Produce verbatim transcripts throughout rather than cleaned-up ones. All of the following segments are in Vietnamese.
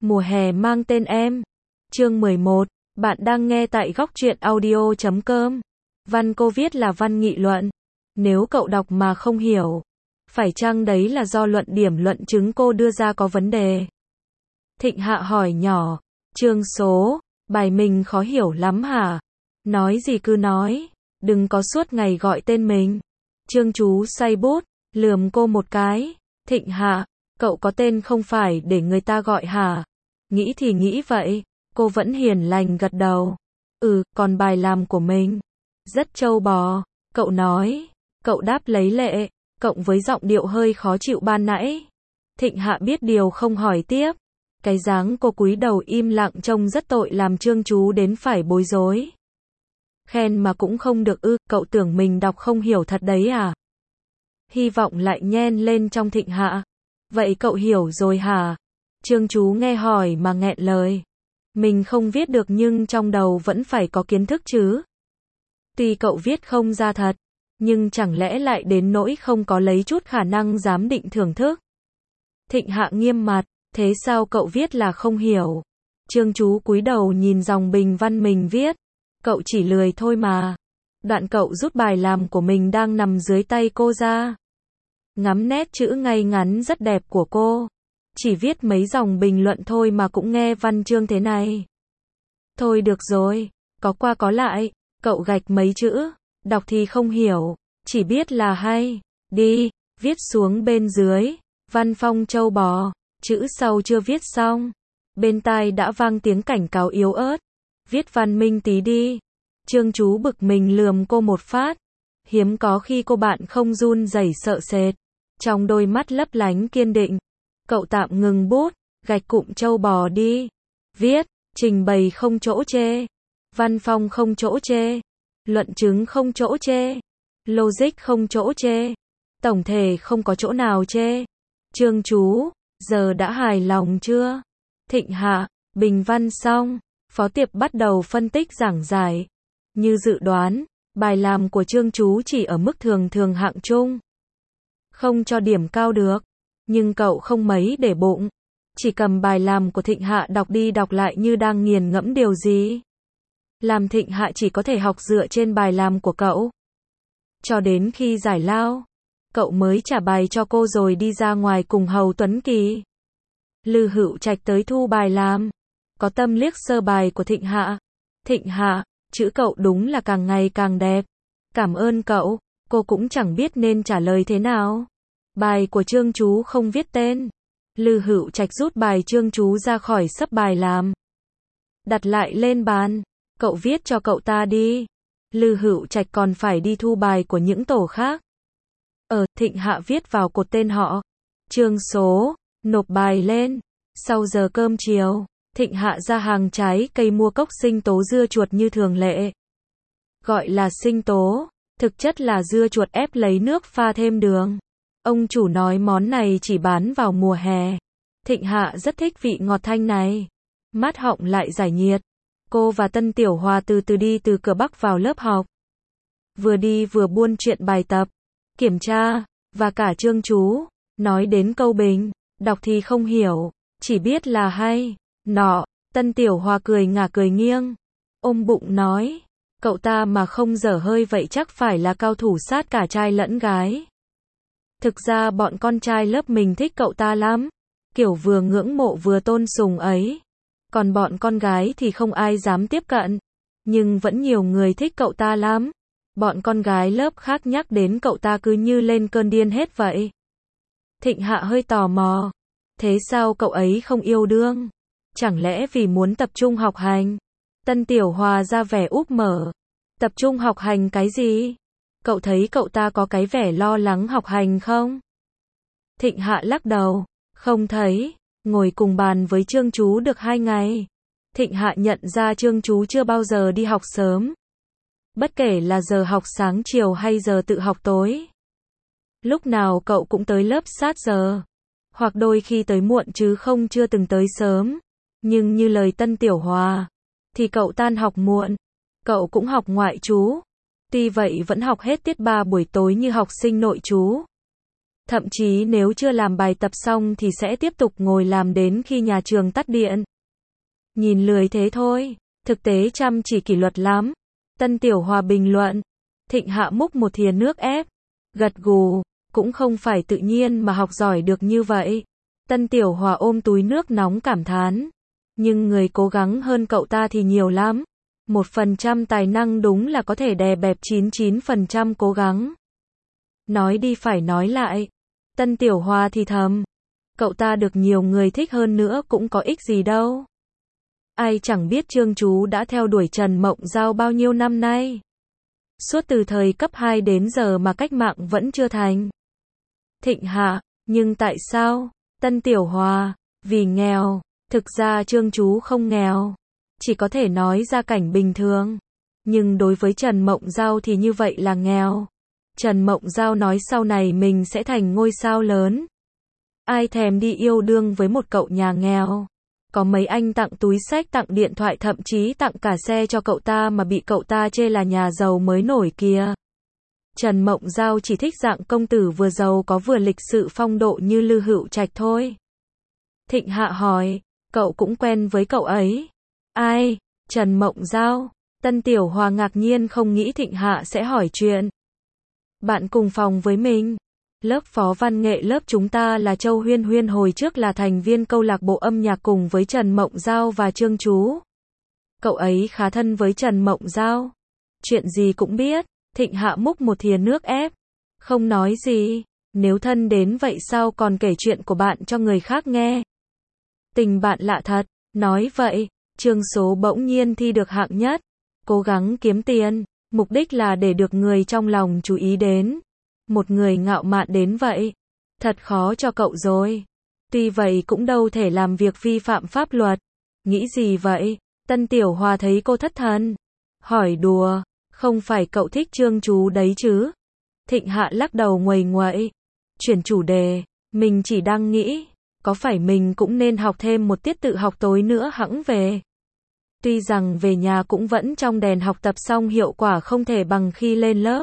Mùa hè mang tên em. Chương mười một. Bạn đang nghe tại góc truyện audio chấm com. Văn cô viết là văn nghị luận. Nếu cậu đọc mà không hiểu, phải chăng đấy là do luận điểm luận chứng cô đưa ra có vấn đề? Thịnh Hạ hỏi nhỏ. Chương số. Bài mình khó hiểu lắm hả? Nói gì cứ nói. Đừng có suốt ngày gọi tên mình. Trương chú say bút, lườm cô một cái. Thịnh Hạ, cậu có tên không phải để người ta gọi hả? Nghĩ thì nghĩ vậy. Cô vẫn hiền lành gật đầu. Ừ, còn bài làm của mình rất trâu bò. Cậu nói. Cậu đáp lấy lệ, cộng với giọng điệu hơi khó chịu ban nãy. Thịnh Hạ biết điều không hỏi tiếp. Cái dáng cô cúi đầu im lặng trông rất tội làm Trương chú đến phải bối rối. Khen mà cũng không được ư, cậu tưởng mình đọc không hiểu thật đấy à? Hy vọng lại nhen lên trong Thịnh Hạ. Vậy cậu hiểu rồi hả? Trương chú nghe hỏi mà nghẹn lời. Mình không viết được nhưng trong đầu vẫn phải có kiến thức chứ. Tuy cậu viết không ra thật, nhưng chẳng lẽ lại đến nỗi không có lấy chút khả năng giám định thưởng thức. Thịnh Hạ nghiêm mặt, thế sao cậu viết là không hiểu? Trương chú cúi đầu nhìn dòng bình văn mình viết. Cậu chỉ lười thôi mà. Đoạn cậu rút bài làm của mình đang nằm dưới tay cô ra. Ngắm nét chữ ngay ngắn rất đẹp của cô. Chỉ viết mấy dòng bình luận thôi mà cũng nghe văn chương thế này. Thôi được rồi, có qua có lại, cậu gạch mấy chữ, đọc thì không hiểu, chỉ biết là hay. Đi, viết xuống bên dưới, văn phong trâu bò, chữ sau chưa viết xong. Bên tai đã vang tiếng cảnh cáo yếu ớt. Viết văn minh tí đi. Trương chú bực mình lườm cô một phát. Hiếm có khi cô bạn không run rẩy sợ sệt. Trong đôi mắt lấp lánh kiên định. Cậu tạm ngừng bút, gạch cụm trâu bò đi. Viết, trình bày không chỗ chê. Văn phong không chỗ chê. Luận chứng không chỗ chê. Logic không chỗ chê. Tổng thể không có chỗ nào chê. Trương chú, giờ đã hài lòng chưa? Thịnh Hạ, bình văn xong. Phó Tiệp bắt đầu phân tích giảng giải. Như dự đoán, bài làm của Trương chú chỉ ở mức thường thường hạng trung. Không cho điểm cao được. Nhưng cậu không mấy để bụng. Chỉ cầm bài làm của Thịnh Hạ đọc đi đọc lại như đang nghiền ngẫm điều gì. Làm Thịnh Hạ chỉ có thể học dựa trên bài làm của cậu. Cho đến khi giải lao, cậu mới trả bài cho cô rồi đi ra ngoài cùng Hầu Tuấn Kỳ. Lư Hữu Trạch tới thu bài làm. Có tâm liếc sơ bài của Thịnh Hạ. Thịnh Hạ, chữ cậu đúng là càng ngày càng đẹp. Cảm ơn cậu. Cô cũng chẳng biết nên trả lời thế nào. Bài của Trương chú không viết tên. Lư Hữu Trạch rút bài Trương chú ra khỏi sấp bài làm. Đặt lại lên bàn. Cậu viết cho cậu ta đi. Lư Hữu Trạch còn phải đi thu bài của những tổ khác. Ở, Thịnh Hạ viết vào cột tên họ. Chương số, nộp bài lên. Sau giờ cơm chiều, Thịnh Hạ ra hàng trái cây mua cốc sinh tố dưa chuột như thường lệ. Gọi là sinh tố, thực chất là dưa chuột ép lấy nước pha thêm đường. Ông chủ nói món này chỉ bán vào mùa hè. Thịnh Hạ rất thích vị ngọt thanh này. Mát họng lại giải nhiệt. Cô và Tân Tiểu Hòa từ từ đi từ cửa Bắc vào lớp học. Vừa đi vừa buôn chuyện bài tập, kiểm tra, và cả Trương chú. Nói đến câu bình, đọc thì không hiểu, chỉ biết là hay. Nọ, Tân Tiểu Hòa cười ngả cười nghiêng. Ôm bụng nói, cậu ta mà không dở hơi vậy chắc phải là cao thủ sát cả trai lẫn gái. Thực ra bọn con trai lớp mình thích cậu ta lắm. Kiểu vừa ngưỡng mộ vừa tôn sùng ấy. Còn bọn con gái thì không ai dám tiếp cận. Nhưng vẫn nhiều người thích cậu ta lắm. Bọn con gái lớp khác nhắc đến cậu ta cứ như lên cơn điên hết vậy. Thịnh Hạ hơi tò mò. Thế sao cậu ấy không yêu đương? Chẳng lẽ vì muốn tập trung học hành? Tân Tiểu Hòa ra vẻ úp mở. Tập trung học hành cái gì? Cậu thấy cậu ta có cái vẻ lo lắng học hành không? Thịnh Hạ lắc đầu. Không thấy. Ngồi cùng bàn với Trương chú được hai ngày. Thịnh Hạ nhận ra Trương chú chưa bao giờ đi học sớm. Bất kể là giờ học sáng chiều hay giờ tự học tối. Lúc nào cậu cũng tới lớp sát giờ. Hoặc đôi khi tới muộn chứ không chưa từng tới sớm. Nhưng như lời Tân Tiểu Hòa, thì cậu tan học muộn. Cậu cũng học ngoại trú. Tuy vậy vẫn học hết tiết ba buổi tối như học sinh nội trú. Thậm chí nếu chưa làm bài tập xong thì sẽ tiếp tục ngồi làm đến khi nhà trường tắt điện. Nhìn lười thế thôi, thực tế chăm chỉ kỷ luật lắm. Tân Tiểu Hòa bình luận. Thịnh Hạ múc một thìa nước ép, gật gù, cũng không phải tự nhiên mà học giỏi được như vậy. Tân Tiểu Hòa ôm túi nước nóng cảm thán. Nhưng người cố gắng hơn cậu ta thì nhiều lắm. Một phần trăm tài năng đúng là có thể đè bẹp chín mươi chín phần trăm cố gắng. Nói đi phải nói lại. Tân Tiểu Hòa thì thầm. Cậu ta được nhiều người thích hơn nữa cũng có ích gì đâu. Ai chẳng biết Trương Chú đã theo đuổi Trần Mộng Giao bao nhiêu năm nay. Suốt từ thời cấp hai đến giờ mà cách mạng vẫn chưa thành. Thịnh Hạ, nhưng tại sao? Tân Tiểu Hòa, vì nghèo. Thực ra Trương Chú không nghèo. Chỉ có thể nói gia cảnh bình thường. Nhưng đối với Trần Mộng Giao thì như vậy là nghèo. Trần Mộng Giao nói sau này mình sẽ thành ngôi sao lớn. Ai thèm đi yêu đương với một cậu nhà nghèo. Có mấy anh tặng túi xách, tặng điện thoại, thậm chí tặng cả xe cho cậu ta mà bị cậu ta chê là nhà giàu mới nổi kìa. Trần Mộng Giao chỉ thích dạng công tử vừa giàu có vừa lịch sự phong độ như Lư Hữu Trạch thôi. Thịnh Hạ hỏi, cậu cũng quen với cậu ấy? Ai? Trần Mộng Giao. Tân Tiểu Hòa ngạc nhiên không nghĩ Thịnh Hạ sẽ hỏi chuyện. Bạn cùng phòng với mình. Lớp phó văn nghệ lớp chúng ta là Châu Huyên Huyên, hồi trước là thành viên câu lạc bộ âm nhạc cùng với Trần Mộng Giao và Trương Chú. Cậu ấy khá thân với Trần Mộng Giao. Chuyện gì cũng biết. Thịnh Hạ múc một thìa nước ép. Không nói gì. Nếu thân đến vậy sao còn kể chuyện của bạn cho người khác nghe? Tình bạn lạ thật. Nói vậy, Trương Số bỗng nhiên thi được hạng nhất. Cố gắng kiếm tiền. Mục đích là để được người trong lòng chú ý đến. Một người ngạo mạn đến vậy. Thật khó cho cậu rồi. Tuy vậy cũng đâu thể làm việc vi phạm pháp luật. Nghĩ gì vậy? Tân Tiểu Hòa thấy cô thất thần. Hỏi đùa. Không phải cậu thích Trương Chú đấy chứ? Thịnh Hạ lắc đầu nguầy nguậy. Chuyển chủ đề. Mình chỉ đang nghĩ. Có phải mình cũng nên học thêm một tiết tự học tối nữa hẵng về? Tuy rằng về nhà cũng vẫn trong đèn học tập xong hiệu quả không thể bằng khi lên lớp.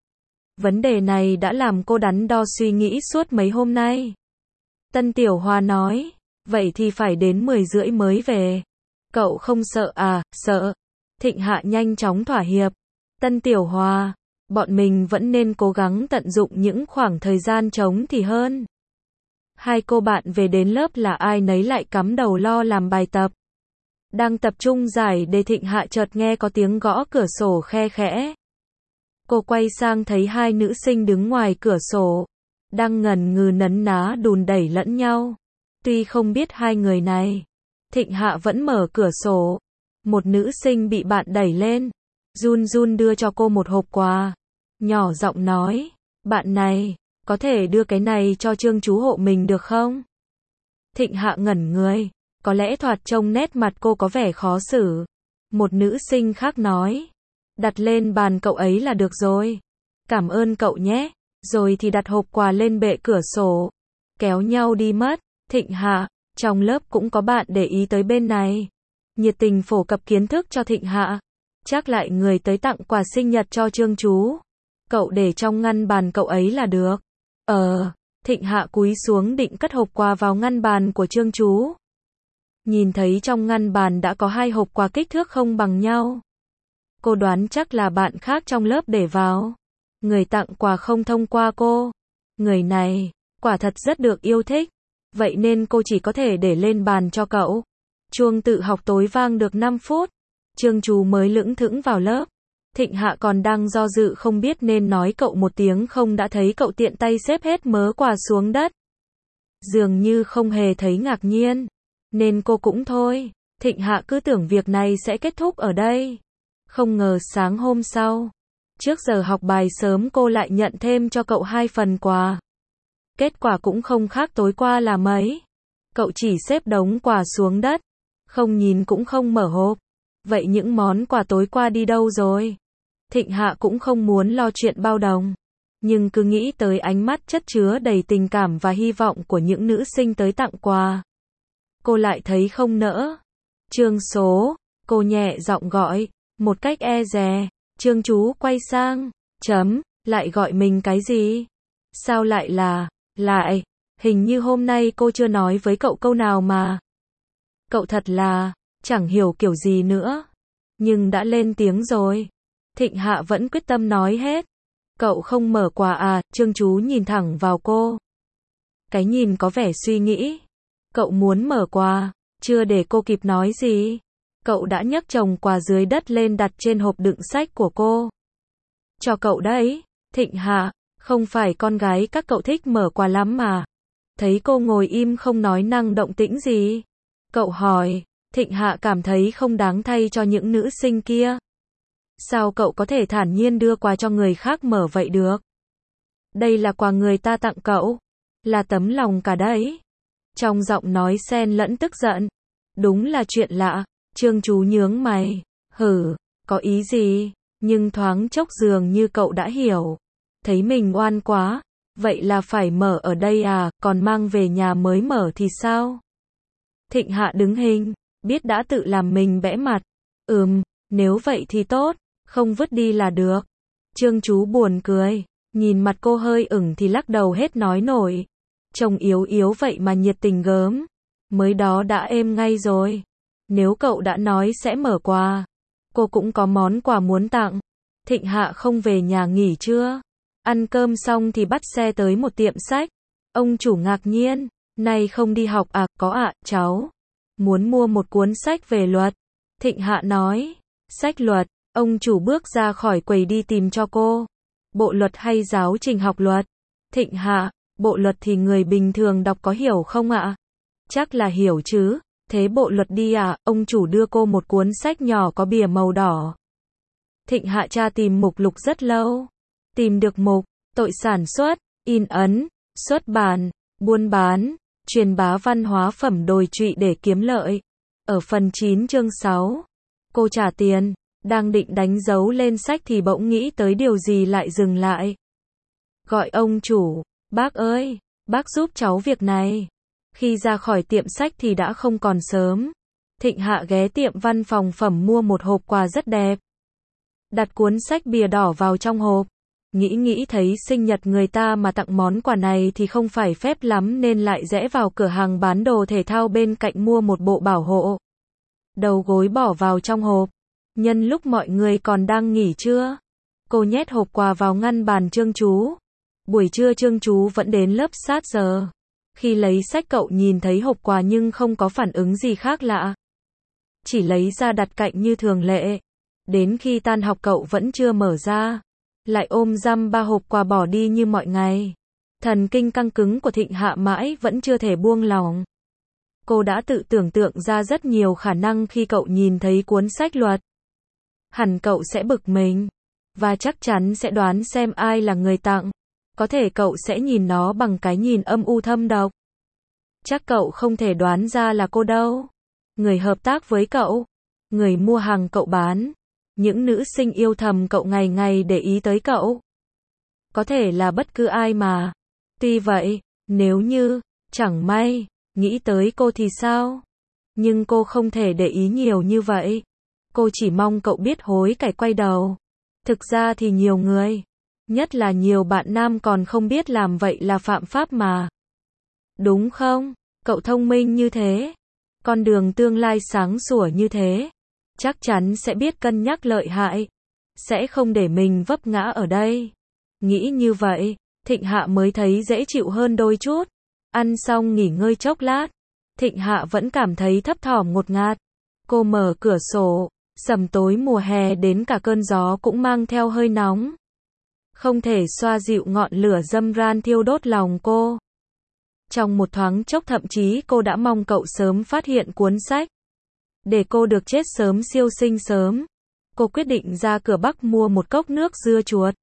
Vấn đề này đã làm cô đắn đo suy nghĩ suốt mấy hôm nay. Tân Tiểu Hòa nói, vậy thì phải đến mười rưỡi mới về. Cậu không sợ à? Sợ. Thịnh Hạ nhanh chóng thỏa hiệp. Tân Tiểu Hòa, bọn mình vẫn nên cố gắng tận dụng những khoảng thời gian trống thì hơn. Hai cô bạn về đến lớp là ai nấy lại cắm đầu lo làm bài tập. Đang tập trung giải đề, Thịnh Hạ chợt nghe có tiếng gõ cửa sổ khe khẽ. Cô quay sang thấy hai nữ sinh đứng ngoài cửa sổ, đang ngần ngừ nấn ná đùn đẩy lẫn nhau. Tuy không biết hai người này, Thịnh Hạ vẫn mở cửa sổ. Một nữ sinh bị bạn đẩy lên, run run đưa cho cô một hộp quà. Nhỏ giọng nói, bạn này, có thể đưa cái này cho Trương Chú hộ mình được không? Thịnh Hạ ngẩn người, có lẽ thoạt trông nét mặt cô có vẻ khó xử. Một nữ sinh khác nói, đặt lên bàn cậu ấy là được rồi. Cảm ơn cậu nhé. Rồi thì đặt hộp quà lên bệ cửa sổ. Kéo nhau đi mất. Thịnh Hạ, trong lớp cũng có bạn để ý tới bên này. Nhiệt tình phổ cập kiến thức cho Thịnh Hạ. Chắc lại người tới tặng quà sinh nhật cho Trương Chú. Cậu để trong ngăn bàn cậu ấy là được. Ờ, Thịnh Hạ cúi xuống định cất hộp quà vào ngăn bàn của Trương Chú. Nhìn thấy trong ngăn bàn đã có hai hộp quà kích thước không bằng nhau. Cô đoán chắc là bạn khác trong lớp để vào. Người tặng quà không thông qua cô. Người này, quả thật rất được yêu thích. Vậy nên cô chỉ có thể để lên bàn cho cậu. Chuông tự học tối vang được năm phút. Trương Chú mới lững thững vào lớp. Thịnh Hạ còn đang do dự không biết nên nói cậu một tiếng không đã thấy cậu tiện tay xếp hết mớ quà xuống đất. Dường như không hề thấy ngạc nhiên. Nên cô cũng thôi. Thịnh Hạ cứ tưởng việc này sẽ kết thúc ở đây. Không ngờ sáng hôm sau, trước giờ học bài sớm cô lại nhận thêm cho cậu hai phần quà. Kết quả cũng không khác tối qua là mấy. Cậu chỉ xếp đống quà xuống đất. Không nhìn cũng không mở hộp. Vậy những món quà tối qua đi đâu rồi? Thịnh Hạ cũng không muốn lo chuyện bao đồng. Nhưng cứ nghĩ tới ánh mắt chất chứa đầy tình cảm và hy vọng của những nữ sinh tới tặng quà. Cô lại thấy không nỡ. Trương Số, cô nhẹ giọng gọi. Một cách e dè. Trương Chú quay sang. Chấm, lại gọi mình cái gì? Sao lại là Lại, hình như hôm nay cô chưa nói với cậu câu nào mà. Cậu thật là, chẳng hiểu kiểu gì nữa. Nhưng đã lên tiếng rồi. Thịnh Hạ vẫn quyết tâm nói hết. Cậu không mở quà à? Trương Chú nhìn thẳng vào cô. Cái nhìn có vẻ suy nghĩ. Cậu muốn mở quà. Chưa để cô kịp nói gì. Cậu đã nhấc chồng quà dưới đất lên đặt trên hộp đựng sách của cô. Cho cậu đấy. Thịnh Hạ, không phải con gái các cậu thích mở quà lắm mà. Thấy cô ngồi im không nói năng động tĩnh gì. Cậu hỏi. Thịnh Hạ cảm thấy không đáng thay cho những nữ sinh kia. Sao cậu có thể thản nhiên đưa quà cho người khác mở vậy được? Đây là quà người ta tặng cậu. Là tấm lòng cả đấy. Trong giọng nói xen lẫn tức giận. Đúng là chuyện lạ. Trương Chú nhướng mày. Hử, có ý gì? Nhưng thoáng chốc dường như cậu đã hiểu. Thấy mình oan quá. Vậy là phải mở ở đây à, còn mang về nhà mới mở thì sao? Thịnh Hạ đứng hình. Biết đã tự làm mình bẽ mặt. Ừm, nếu vậy thì tốt. Không vứt đi là được. Trương Chú buồn cười. Nhìn mặt cô hơi ửng thì lắc đầu hết nói nổi. Trông yếu yếu vậy mà nhiệt tình gớm. Mới đó đã êm ngay rồi. Nếu cậu đã nói sẽ mở quà. Cô cũng có món quà muốn tặng. Thịnh Hạ không về nhà nghỉ chưa? Ăn cơm xong thì bắt xe tới một tiệm sách. Ông chủ ngạc nhiên. Này không đi học à? Có ạ, cháu. Muốn mua một cuốn sách về luật. Thịnh Hạ nói. Sách luật. Ông chủ bước ra khỏi quầy đi tìm cho cô. Bộ luật hay giáo trình học luật? Thịnh Hạ. Bộ luật thì người bình thường đọc có hiểu không ạ? Chắc là hiểu chứ. Thế bộ luật đi à? Ông chủ đưa cô một cuốn sách nhỏ có bìa màu đỏ. Thịnh Hạ tra tìm mục lục rất lâu. Tìm được mục, tội sản xuất, in ấn, xuất bản, buôn bán, truyền bá văn hóa phẩm đồi trụy để kiếm lợi. Ở phần chín chương sáu, cô trả tiền, đang định đánh dấu lên sách thì bỗng nghĩ tới điều gì lại dừng lại. Gọi ông chủ, bác ơi, bác giúp cháu việc này. Khi ra khỏi tiệm sách thì đã không còn sớm. Thịnh Hạ ghé tiệm văn phòng phẩm mua một hộp quà rất đẹp. Đặt cuốn sách bìa đỏ vào trong hộp. Nghĩ nghĩ thấy sinh nhật người ta mà tặng món quà này thì không phải phép lắm nên lại rẽ vào cửa hàng bán đồ thể thao bên cạnh mua một bộ bảo hộ. Đầu gối bỏ vào trong hộp. Nhân lúc mọi người còn đang nghỉ trưa, cô nhét hộp quà vào ngăn bàn Trương Chú. Buổi trưa Trương Chú vẫn đến lớp sát giờ. Khi lấy sách cậu nhìn thấy hộp quà nhưng không có phản ứng gì khác lạ. Chỉ lấy ra đặt cạnh như thường lệ. Đến khi tan học cậu vẫn chưa mở ra. Lại ôm dăm ba hộp quà bỏ đi như mọi ngày. Thần kinh căng cứng của Thịnh Hạ mãi vẫn chưa thể buông lỏng. Cô đã tự tưởng tượng ra rất nhiều khả năng khi cậu nhìn thấy cuốn sách luật. Hẳn cậu sẽ bực mình. Và chắc chắn sẽ đoán xem ai là người tặng. Có thể cậu sẽ nhìn nó bằng cái nhìn âm u thâm độc. Chắc cậu không thể đoán ra là cô đâu. Người hợp tác với cậu. Người mua hàng cậu bán. Những nữ sinh yêu thầm cậu ngày ngày để ý tới cậu. Có thể là bất cứ ai mà. Tuy vậy, nếu như, chẳng may, nghĩ tới cô thì sao? Nhưng cô không thể để ý nhiều như vậy. Cô chỉ mong cậu biết hối cải quay đầu. Thực ra thì nhiều người, nhất là nhiều bạn nam còn không biết làm vậy là phạm pháp mà. Đúng không? Cậu thông minh như thế. Con đường tương lai sáng sủa như thế. Chắc chắn sẽ biết cân nhắc lợi hại. Sẽ không để mình vấp ngã ở đây. Nghĩ như vậy, Thịnh Hạ mới thấy dễ chịu hơn đôi chút. Ăn xong nghỉ ngơi chốc lát. Thịnh Hạ vẫn cảm thấy thấp thỏm ngột ngạt. Cô mở cửa sổ. Sầm tối mùa hè đến cả cơn gió cũng mang theo hơi nóng. Không thể xoa dịu ngọn lửa dâm ran thiêu đốt lòng cô. Trong một thoáng chốc thậm chí cô đã mong cậu sớm phát hiện cuốn sách. Để cô được chết sớm siêu sinh sớm. Cô quyết định ra cửa Bắc mua một cốc nước dưa chuột.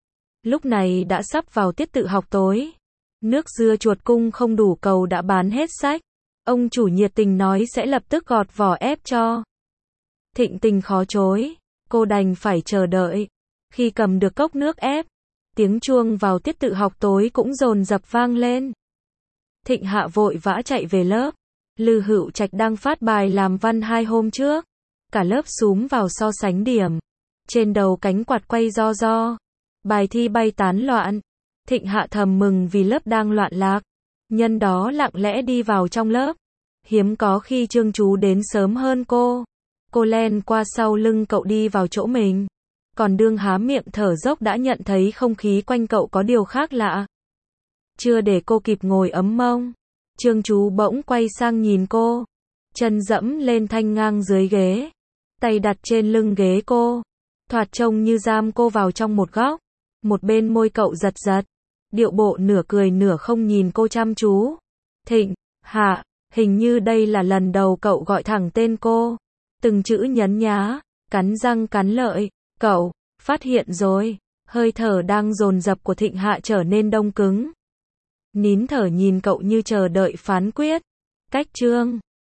Lúc này đã sắp vào tiết tự học tối. Nước dưa chuột cung không đủ cầu đã bán hết sách. Ông chủ nhiệt tình nói sẽ lập tức gọt vỏ ép cho. Thịnh tình khó chối. Cô đành phải chờ đợi. Khi cầm được cốc nước ép, tiếng chuông vào tiết tự học tối cũng dồn dập vang lên. Thịnh Hạ vội vã chạy về lớp. Lư Hữu Trạch đang phát bài làm văn hai hôm trước. Cả lớp xúm vào so sánh điểm. Trên đầu cánh quạt quay ro ro. Bài thi bay tán loạn. Thịnh Hạ thầm mừng vì lớp đang loạn lạc. Nhân đó lặng lẽ đi vào trong lớp. Hiếm có khi Trương Chú đến sớm hơn cô. Cô len qua sau lưng cậu đi vào chỗ mình. Còn đương há miệng thở dốc đã nhận thấy không khí quanh cậu có điều khác lạ. Chưa để cô kịp ngồi ấm mông, Trương Chú bỗng quay sang nhìn cô. Chân dẫm lên thanh ngang dưới ghế. Tay đặt trên lưng ghế cô. Thoạt trông như giam cô vào trong một góc. Một bên môi cậu giật giật. Điệu bộ nửa cười nửa không nhìn cô chăm chú. Thịnh Hạ, hình như đây là lần đầu cậu gọi thẳng tên cô. Từng chữ nhấn nhá, cắn răng cắn lợi. Cậu, phát hiện rồi. Hơi thở đang dồn dập của Thịnh Hạ trở nên đông cứng. Nín thở nhìn cậu như chờ đợi phán quyết. Cách Trương